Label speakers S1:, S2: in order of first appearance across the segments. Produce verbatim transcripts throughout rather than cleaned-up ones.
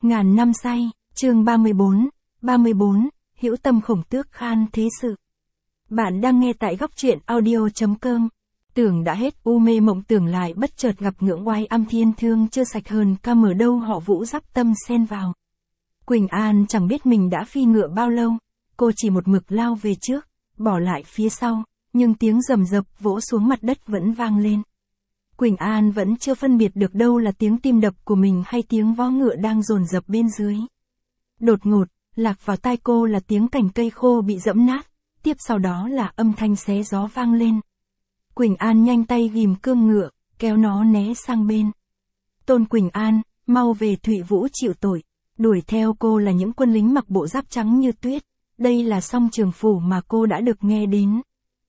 S1: Ngàn năm say, chương ba mươi bốn, ba mươi bốn, hữu tâm khổng tước khan thế sự. Bạn đang nghe tại góc truyện audio.com. Tưởng đã hết u mê mộng tưởng lại bất chợt gặp ngưỡng oai âm thiên thương chưa sạch hơn ca mở đâu họ vũ giáp tâm xen vào. Quỳnh An chẳng biết mình đã phi ngựa bao lâu, cô chỉ một mực lao về trước, bỏ lại phía sau, nhưng tiếng rầm rập vỗ xuống mặt đất vẫn vang lên. Quỳnh An vẫn chưa phân biệt được đâu là tiếng tim đập của mình hay tiếng vó ngựa đang dồn dập bên dưới. Đột ngột, lạc vào tai cô là tiếng cành cây khô bị giẫm nát, tiếp sau đó là âm thanh xé gió vang lên. Quỳnh An nhanh tay ghìm cương ngựa, kéo nó né sang bên. Tôn Quỳnh An, mau về Thụy Vũ chịu tội. Đuổi theo cô là những quân lính mặc bộ giáp trắng như tuyết, đây là Song Trường Phủ mà cô đã được nghe đến.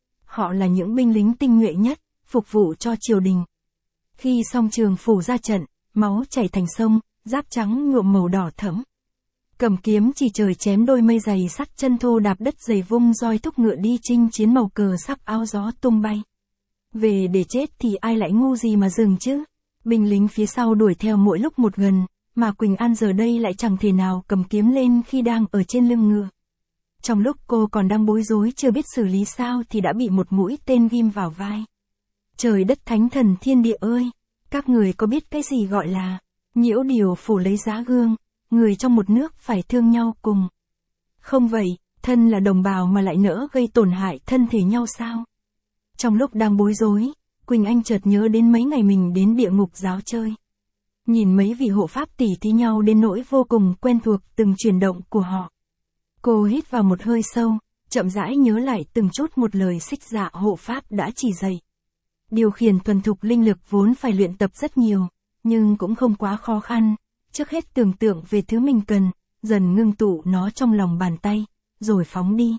S1: Họ là những binh lính tinh nhuệ nhất, phục vụ cho triều đình. Khi Song Trường Phủ ra trận, máu chảy thành sông, giáp trắng nhuộm màu đỏ thẫm. Cầm kiếm chỉ trời chém đôi mây dày sắt chân thô đạp đất dày vung roi thúc ngựa đi chinh chiến màu cờ sắc áo gió tung bay. Về để chết thì ai lại ngu gì mà dừng chứ? Binh lính phía sau đuổi theo mỗi lúc một gần, mà Quỳnh An giờ đây lại chẳng thể nào cầm kiếm lên khi đang ở trên lưng ngựa. Trong lúc cô còn đang bối rối chưa biết xử lý sao thì đã bị một mũi tên ghim vào vai. Trời đất thánh thần thiên địa ơi! Các người có biết cái gì gọi là nhiễu điều phủ lấy giá gương, người trong một nước phải thương nhau cùng. Không vậy, thân là đồng bào mà lại nỡ gây tổn hại thân thể nhau sao? Trong lúc đang bối rối, Quỳnh Anh chợt nhớ đến mấy ngày mình đến địa ngục giáo chơi. Nhìn mấy vị hộ pháp tỉ thí nhau đến nỗi vô cùng quen thuộc từng chuyển động của họ. Cô hít vào một hơi sâu, chậm rãi nhớ lại từng chút một lời Xích Dạ hộ pháp đã chỉ dạy. Điều khiển thuần thục linh lực vốn phải luyện tập rất nhiều, nhưng cũng không quá khó khăn. Trước hết tưởng tượng về thứ mình cần, dần ngưng tụ nó trong lòng bàn tay, rồi phóng đi.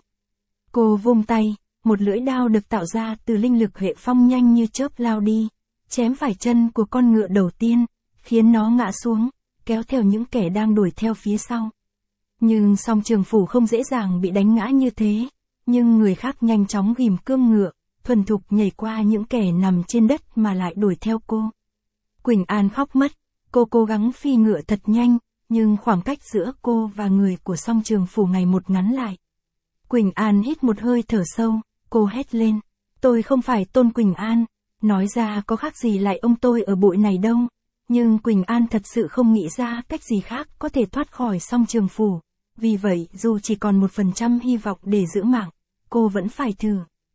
S1: Cô vung tay, một lưỡi đao được tạo ra từ linh lực hệ phong nhanh như chớp lao đi, chém phải chân của con ngựa đầu tiên, khiến nó ngã xuống, kéo theo những kẻ đang đuổi theo phía sau. Nhưng Song Trường Phủ không dễ dàng bị đánh ngã như thế, nhưng người khác nhanh chóng ghìm cương ngựa, thuần thục nhảy qua những kẻ nằm trên đất mà lại đuổi theo cô. Quỳnh An khóc mất, cô cố gắng phi ngựa thật nhanh, nhưng khoảng cách giữa cô và người của Song Trường Phủ ngày một ngắn lại. Quỳnh An hít một hơi thở sâu, cô hét lên, tôi không phải Tôn Quỳnh An, nói ra có khác gì lại ông tôi ở bụi này đâu. Nhưng Quỳnh An thật sự không nghĩ ra cách gì khác có thể thoát khỏi Song Trường Phủ, vì vậy dù chỉ còn một phần trăm hy vọng để giữ mạng, cô vẫn phải thử.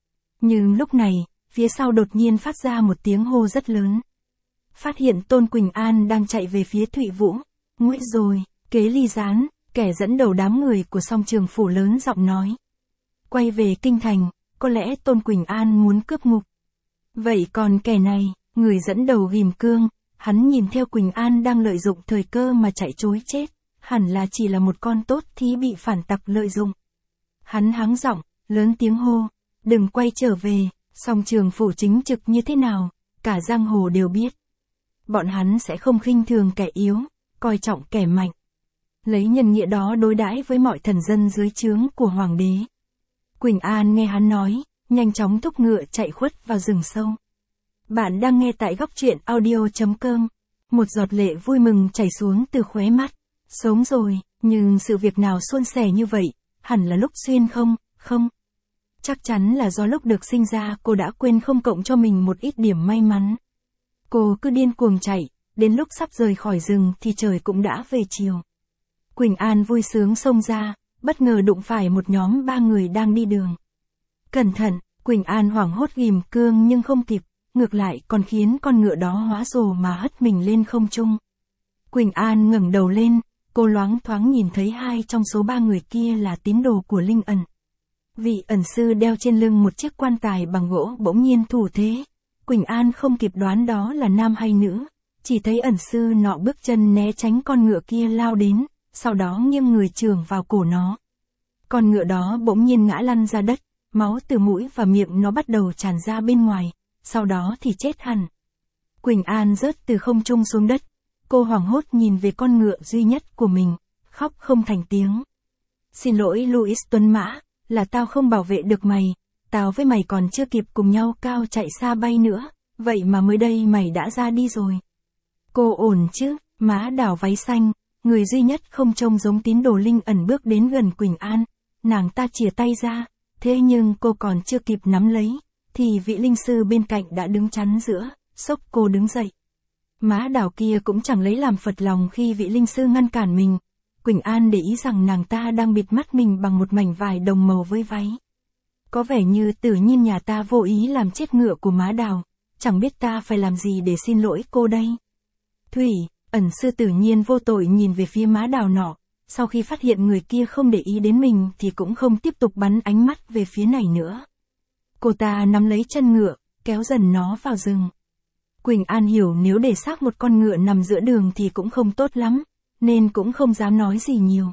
S1: Nhưng lúc này, phía sau đột nhiên phát ra một tiếng hô rất lớn. Phát hiện Tôn Quỳnh An đang chạy về phía Thụy Vũ. Nguy rồi, Kế Ly Gián, kẻ dẫn đầu đám người của Song Trường Phủ lớn giọng nói. Quay về kinh thành, có lẽ Tôn Quỳnh An muốn cướp ngục. Vậy còn kẻ này, người dẫn đầu ghim cương, hắn nhìn theo Quỳnh An đang lợi dụng thời cơ mà chạy trối chết, hẳn là chỉ là một con tốt thí bị phản tặc lợi dụng. Hắn hắng giọng, lớn tiếng hô, đừng quay trở về, Song Trường Phủ chính trực như thế nào, cả giang hồ đều biết. Bọn hắn sẽ không khinh thường kẻ yếu, coi trọng kẻ mạnh. Lấy nhân nghĩa đó đối đãi với mọi thần dân dưới trướng của hoàng đế. Quỳnh An nghe hắn nói, nhanh chóng thúc ngựa chạy khuất vào rừng sâu. Bạn đang nghe tại góc truyện audio.com. Một giọt lệ vui mừng chảy xuống từ khóe mắt. Sống rồi, nhưng sự việc nào suôn sẻ như vậy, hẳn là lúc xuyên không, không. Chắc chắn là do lúc được sinh ra cô đã quên không cộng cho mình một ít điểm may mắn. Cô cứ điên cuồng chạy, đến lúc sắp rời khỏi rừng thì trời cũng đã về chiều. Quỳnh An vui sướng xông ra, bất ngờ đụng phải một nhóm ba người đang đi đường. Cẩn thận, Quỳnh An hoảng hốt ghim cương nhưng không kịp, ngược lại còn khiến con ngựa đó hóa rồ mà hất mình lên không trung. Quỳnh An ngẩng đầu lên, cô loáng thoáng nhìn thấy hai trong số ba người kia là tín đồ của Linh Ẩn. Vị ẩn sư đeo trên lưng một chiếc quan tài bằng gỗ bỗng nhiên thủ thế. Quỳnh An không kịp đoán đó là nam hay nữ, chỉ thấy ẩn sư nọ bước chân né tránh con ngựa kia lao đến, sau đó nghiêng người chưởng vào cổ nó. Con ngựa đó bỗng nhiên ngã lăn ra đất, máu từ mũi và miệng nó bắt đầu tràn ra bên ngoài, sau đó thì chết hẳn. Quỳnh An rớt từ không trung xuống đất, cô hoảng hốt nhìn về con ngựa duy nhất của mình, khóc không thành tiếng. Xin lỗi Louis Tuấn Mã, là tao không bảo vệ được mày, tao với mày còn chưa kịp cùng nhau cao chạy xa bay nữa, vậy mà mới đây mày đã ra đi rồi. Cô ổn chứ, Má đảo váy xanh, người duy nhất không trông giống tín đồ linh ẩn bước đến gần Quỳnh An, nàng ta chìa tay ra, thế nhưng cô còn chưa kịp nắm lấy, thì vị linh sư bên cạnh đã đứng chắn giữa, xốc cô đứng dậy. Má Đào kia cũng chẳng lấy làm phật lòng khi vị linh sư ngăn cản mình. Quỳnh An để ý rằng nàng ta đang bịt mắt mình bằng một mảnh vải đồng màu với váy. Có vẻ như tự nhiên nhà ta vô ý làm chết ngựa của má Đào, chẳng biết ta phải làm gì để xin lỗi cô đây. Thủy, ẩn sư tự nhiên vô tội nhìn về phía má Đào nọ, sau khi phát hiện người kia không để ý đến mình thì cũng không tiếp tục bắn ánh mắt về phía này nữa. Cô ta nắm lấy chân ngựa, kéo dần nó vào rừng. Quỳnh An hiểu nếu để xác một con ngựa nằm giữa đường thì cũng không tốt lắm, nên cũng không dám nói gì nhiều.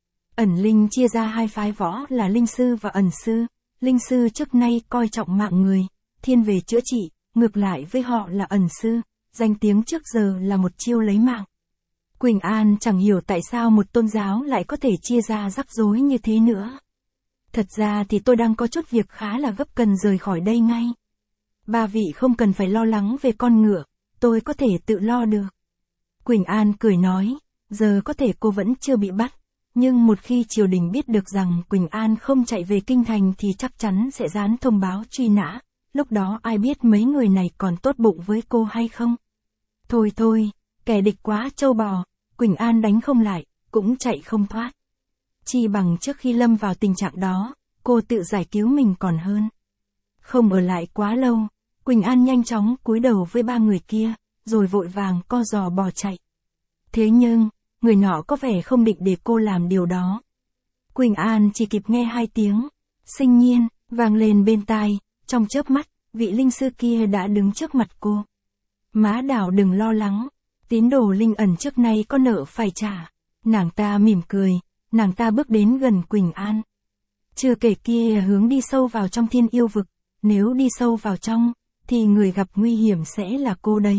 S1: Ẩn linh chia ra hai phái võ là linh sư và ẩn sư. Linh sư trước nay coi trọng mạng người, thiên về chữa trị, ngược lại với họ là ẩn sư, danh tiếng trước giờ là một chiêu lấy mạng. Quỳnh An chẳng hiểu tại sao một tôn giáo lại có thể chia ra rắc rối như thế nữa. Thật ra thì tôi đang có chút việc khá là gấp cần rời khỏi đây ngay. Ba vị không cần phải lo lắng về con ngựa, tôi có thể tự lo được. Quỳnh An cười nói, giờ có thể cô vẫn chưa bị bắt, nhưng một khi triều đình biết được rằng Quỳnh An không chạy về kinh thành thì chắc chắn sẽ dán thông báo truy nã, lúc đó ai biết mấy người này còn tốt bụng với cô hay không. Thôi thôi, kẻ địch quá trâu bò, Quỳnh An đánh không lại, cũng chạy không thoát. Chi bằng trước khi lâm vào tình trạng đó, cô tự giải cứu mình còn hơn. Không ở lại quá lâu, Quỳnh An nhanh chóng cúi đầu với ba người kia, rồi vội vàng co giò bò chạy. Thế nhưng, người nọ có vẻ không định để cô làm điều đó. Quỳnh An chỉ kịp nghe hai tiếng, sinh nhiên, vang lên bên tai, trong chớp mắt, vị linh sư kia đã đứng trước mặt cô. Má Đào đừng lo lắng, tín đồ linh ẩn trước nay có nợ phải trả. Nàng ta mỉm cười, nàng ta bước đến gần Quỳnh An. Chưa kể kia hướng đi sâu vào trong thiên yêu vực, nếu đi sâu vào trong, thì người gặp nguy hiểm sẽ là cô đấy.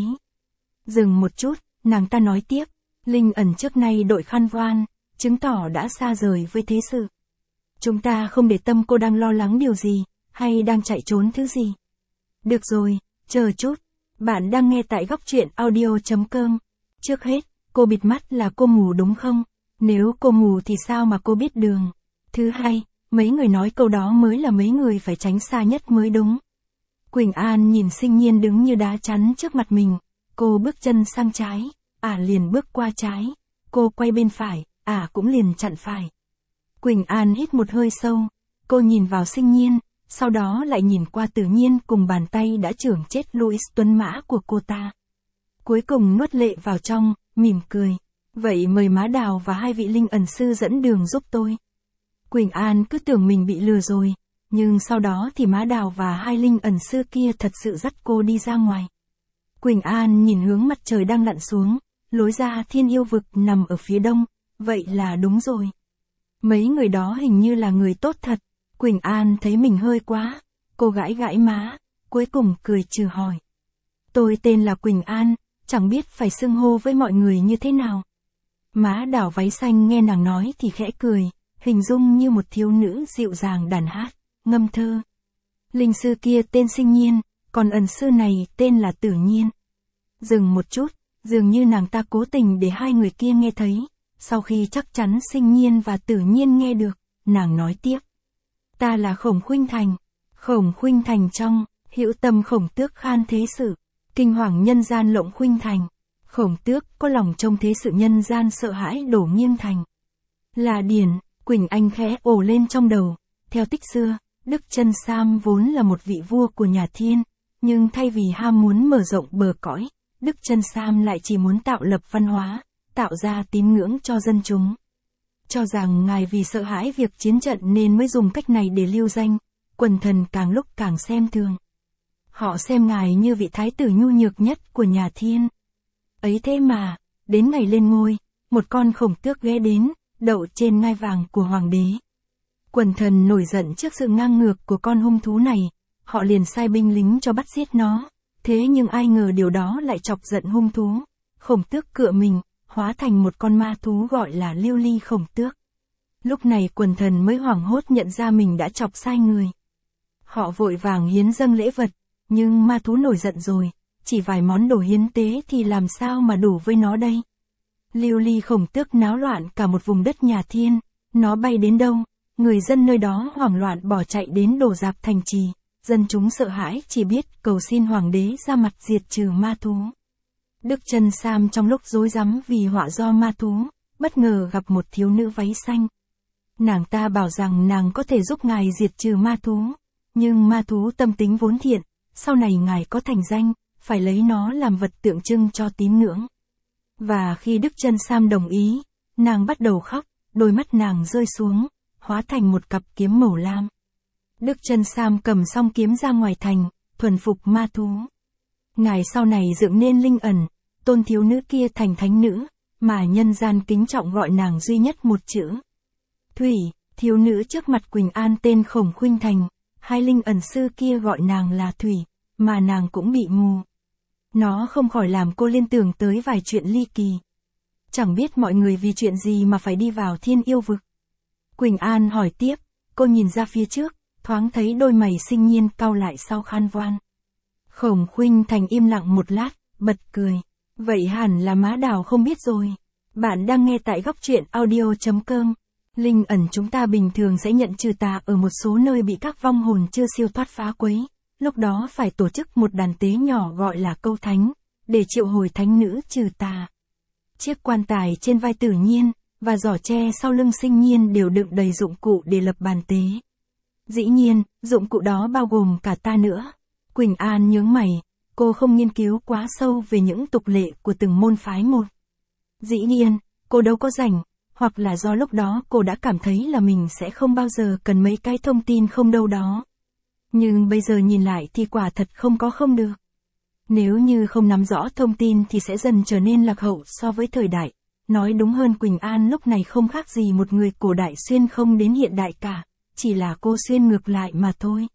S1: Dừng một chút, nàng ta nói tiếp, linh ẩn trước nay đội khăn voan, chứng tỏ đã xa rời với thế sự. Chúng ta không để tâm cô đang lo lắng điều gì, hay đang chạy trốn thứ gì. Được rồi, chờ chút, bạn đang nghe tại góc truyện audio chấm com. Trước hết, cô bịt mắt là cô mù đúng không? Nếu cô mù thì sao mà cô biết đường? Thứ hai, mấy người nói câu đó mới là mấy người phải tránh xa nhất mới đúng. Quỳnh An nhìn Sinh Nhiên đứng như đá chắn trước mặt mình, cô bước chân sang trái, ả à liền bước qua trái, cô quay bên phải, ả à cũng liền chặn phải. Quỳnh An hít một hơi sâu, cô nhìn vào Sinh Nhiên, sau đó lại nhìn qua Tự Nhiên cùng bàn tay đã chưởng chết Louis Tuấn Mã của cô ta. Cuối cùng nuốt lệ vào trong, mỉm cười, vậy mời má Đào và hai vị linh ẩn sư dẫn đường giúp tôi. Quỳnh An cứ tưởng mình bị lừa rồi, nhưng sau đó thì má Đào và hai linh ẩn sư kia thật sự dắt cô đi ra ngoài. Quỳnh An nhìn hướng mặt trời đang lặn xuống, lối ra thiên yêu vực nằm ở phía đông, vậy là đúng rồi. Mấy người đó hình như là người tốt thật, Quỳnh An thấy mình hơi quá, cô gãi gãi má, cuối cùng cười trừ hỏi. Tôi tên là Quỳnh An, chẳng biết phải xưng hô với mọi người như thế nào. Má Đào váy xanh nghe nàng nói thì khẽ cười, hình dung như một thiếu nữ dịu dàng đàn hát, ngâm thơ. Linh sư kia tên Sinh Nhiên, còn ẩn sư này tên là Tự Nhiên. Dừng một chút, dường như nàng ta cố tình để hai người kia nghe thấy, sau khi chắc chắn Sinh Nhiên và Tự Nhiên nghe được, nàng nói tiếp. Ta là Khổng Khuynh Thành, Khổng Khuynh Thành trong, hữu tâm Khổng Tước khan thế sự, kinh hoàng nhân gian lộng Khuynh Thành. Khổng Tước có lòng trông thế sự nhân gian sợ hãi đổ nghiêng thành. Là điển, Quỳnh Anh khẽ ồ lên trong đầu, theo tích xưa, Đức Chân Sam vốn là một vị vua của nhà Thiên, nhưng thay vì ham muốn mở rộng bờ cõi, Đức Chân Sam lại chỉ muốn tạo lập văn hóa, tạo ra tín ngưỡng cho dân chúng. Cho rằng ngài vì sợ hãi việc chiến trận nên mới dùng cách này để lưu danh, quần thần càng lúc càng xem thường. Họ xem ngài như vị thái tử nhu nhược nhất của nhà Thiên. Ấy thế mà, đến ngày lên ngôi, một con khổng tước ghé đến, đậu trên ngai vàng của hoàng đế. Quần thần nổi giận trước sự ngang ngược của con hung thú này, họ liền sai binh lính cho bắt giết nó, thế nhưng ai ngờ điều đó lại chọc giận hung thú. Khổng tước cựa mình, hóa thành một con ma thú gọi là Lưu Ly Khổng Tước. Lúc này quần thần mới hoảng hốt nhận ra mình đã chọc sai người. Họ vội vàng hiến dâng lễ vật, nhưng ma thú nổi giận rồi, chỉ vài món đồ hiến tế thì làm sao mà đủ với nó đây. Lưu ly khổng tước náo loạn cả một vùng đất nhà Thiên, nó bay đến đâu, người dân nơi đó hoảng loạn bỏ chạy đến đổ rạp thành trì, dân chúng sợ hãi chỉ biết cầu xin hoàng đế ra mặt diệt trừ ma thú. Đức Trân Sam trong lúc rối rắm vì họa do ma thú, bất ngờ gặp một thiếu nữ váy xanh. Nàng ta bảo rằng nàng có thể giúp ngài diệt trừ ma thú, nhưng ma thú tâm tính vốn thiện, sau này ngài có thành danh, phải lấy nó làm vật tượng trưng cho tín ngưỡng. Và khi Đức Trân Sam đồng ý, nàng bắt đầu khóc, đôi mắt nàng rơi xuống, hóa thành một cặp kiếm màu lam. Đức Trân Sam cầm song kiếm ra ngoài thành, thuần phục ma thú. Ngài sau này dựng nên linh ẩn, tôn thiếu nữ kia thành thánh nữ, mà nhân gian kính trọng gọi nàng duy nhất một chữ. Thủy, thiếu nữ trước mặt Quỳnh An tên Khổng Khuynh Thành, hai linh ẩn sư kia gọi nàng là Thủy, mà nàng cũng bị mù. Nó không khỏi làm cô liên tưởng tới vài chuyện ly kỳ. Chẳng biết mọi người vì chuyện gì mà phải đi vào Thiên Yêu Vực. Quỳnh An hỏi tiếp, cô nhìn ra phía trước, thoáng thấy đôi mày Sinh Nhiên cau lại sau khan voan. Khổng Khuynh Thành im lặng một lát, bật cười. Vậy hẳn là Má Đào không biết rồi. Bạn đang nghe tại góc truyện audio chấm com. Linh ẩn chúng ta bình thường sẽ nhận trừ tà ở một số nơi bị các vong hồn chưa siêu thoát phá quấy. Lúc đó phải tổ chức một đàn tế nhỏ gọi là câu thánh, để triệu hồi thánh nữ trừ tà. Chiếc quan tài trên vai Tử Nhiên, và giỏ tre sau lưng Sinh Nhiên đều đựng đầy dụng cụ để lập bàn tế. Dĩ nhiên, dụng cụ đó bao gồm cả ta nữa. Quỳnh An nhướng mày, cô không nghiên cứu quá sâu về những tục lệ của từng môn phái một. Dĩ nhiên, cô đâu có rảnh, hoặc là do lúc đó cô đã cảm thấy là mình sẽ không bao giờ cần mấy cái thông tin không đâu đó. Nhưng bây giờ nhìn lại thì quả thật không có không được. Nếu như không nắm rõ thông tin thì sẽ dần trở nên lạc hậu so với thời đại. Nói đúng hơn Quỳnh An lúc này không khác gì một người cổ đại xuyên không đến hiện đại cả, chỉ là cô xuyên ngược lại mà thôi.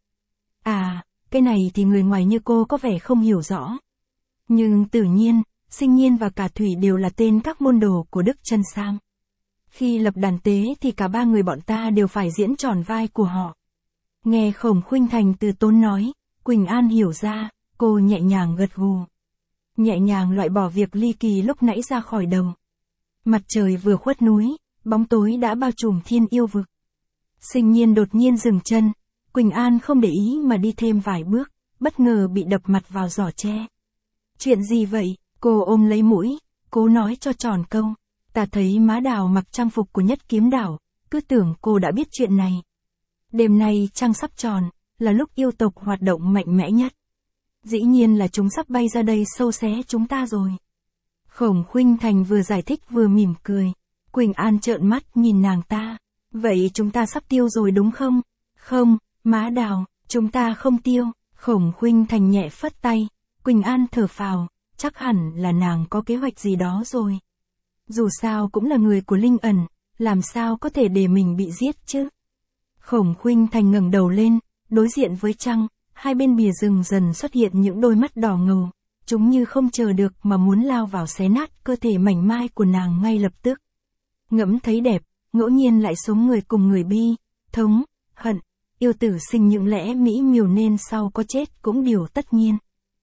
S1: À, cái này thì người ngoài như cô có vẻ không hiểu rõ. Nhưng Tử Nhiên, Sinh Nhiên và cả Thủy đều là tên các môn đồ của Đức Trân Sam. Khi lập đàn tế thì cả ba người bọn ta đều phải diễn tròn vai của họ. Nghe Khổng Khuynh Thành từ tốn nói, Quỳnh An hiểu ra, cô nhẹ nhàng gật gù. Nhẹ nhàng loại bỏ việc ly kỳ lúc nãy ra khỏi đầu. Mặt trời vừa khuất núi, bóng tối đã bao trùm Thiên Yêu Vực. Sinh Nhiên đột nhiên dừng chân, Quỳnh An không để ý mà đi thêm vài bước, bất ngờ bị đập mặt vào giỏ tre. Chuyện gì vậy? Cô ôm lấy mũi, cố nói cho tròn câu. Ta thấy Má Đào mặc trang phục của Nhất Kiếm Đảo, cứ tưởng cô đã biết chuyện này. Đêm nay trăng sắp tròn, là lúc yêu tộc hoạt động mạnh mẽ nhất. Dĩ nhiên là chúng sắp bay ra đây xâu xé chúng ta rồi. Khổng Khuynh Thành vừa giải thích vừa mỉm cười. Quỳnh An trợn mắt nhìn nàng ta. Vậy chúng ta sắp tiêu rồi đúng không? Không, Má Đào, chúng ta không tiêu. Khổng Khuynh Thành nhẹ phất tay. Quỳnh An thở phào, chắc hẳn là nàng có kế hoạch gì đó rồi. Dù sao cũng là người của linh ẩn, làm sao có thể để mình bị giết chứ? Khổng Khuynh Thành ngẩng đầu lên, đối diện với trăng, hai bên bìa rừng dần xuất hiện những đôi mắt đỏ ngầu, chúng như không chờ được mà muốn lao vào xé nát cơ thể mảnh mai của nàng ngay lập tức. Ngẫm thấy đẹp, ngẫu nhiên lại sống người cùng người bi, thống, hận, yêu tử sinh những lẽ mỹ miều nên sau có chết cũng điều tất nhiên.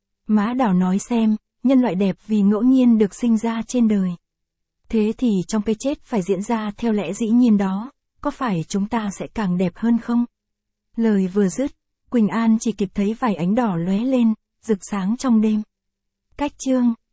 S1: Má Đào nói xem, nhân loại đẹp vì ngẫu nhiên được sinh ra trên đời. Thế thì trong cái chết phải diễn ra theo lẽ dĩ nhiên đó, có phải chúng ta sẽ càng đẹp hơn không? Lời vừa dứt, Quỳnh An chỉ kịp thấy vài ánh đỏ lóe lên, rực sáng trong đêm. Cách chương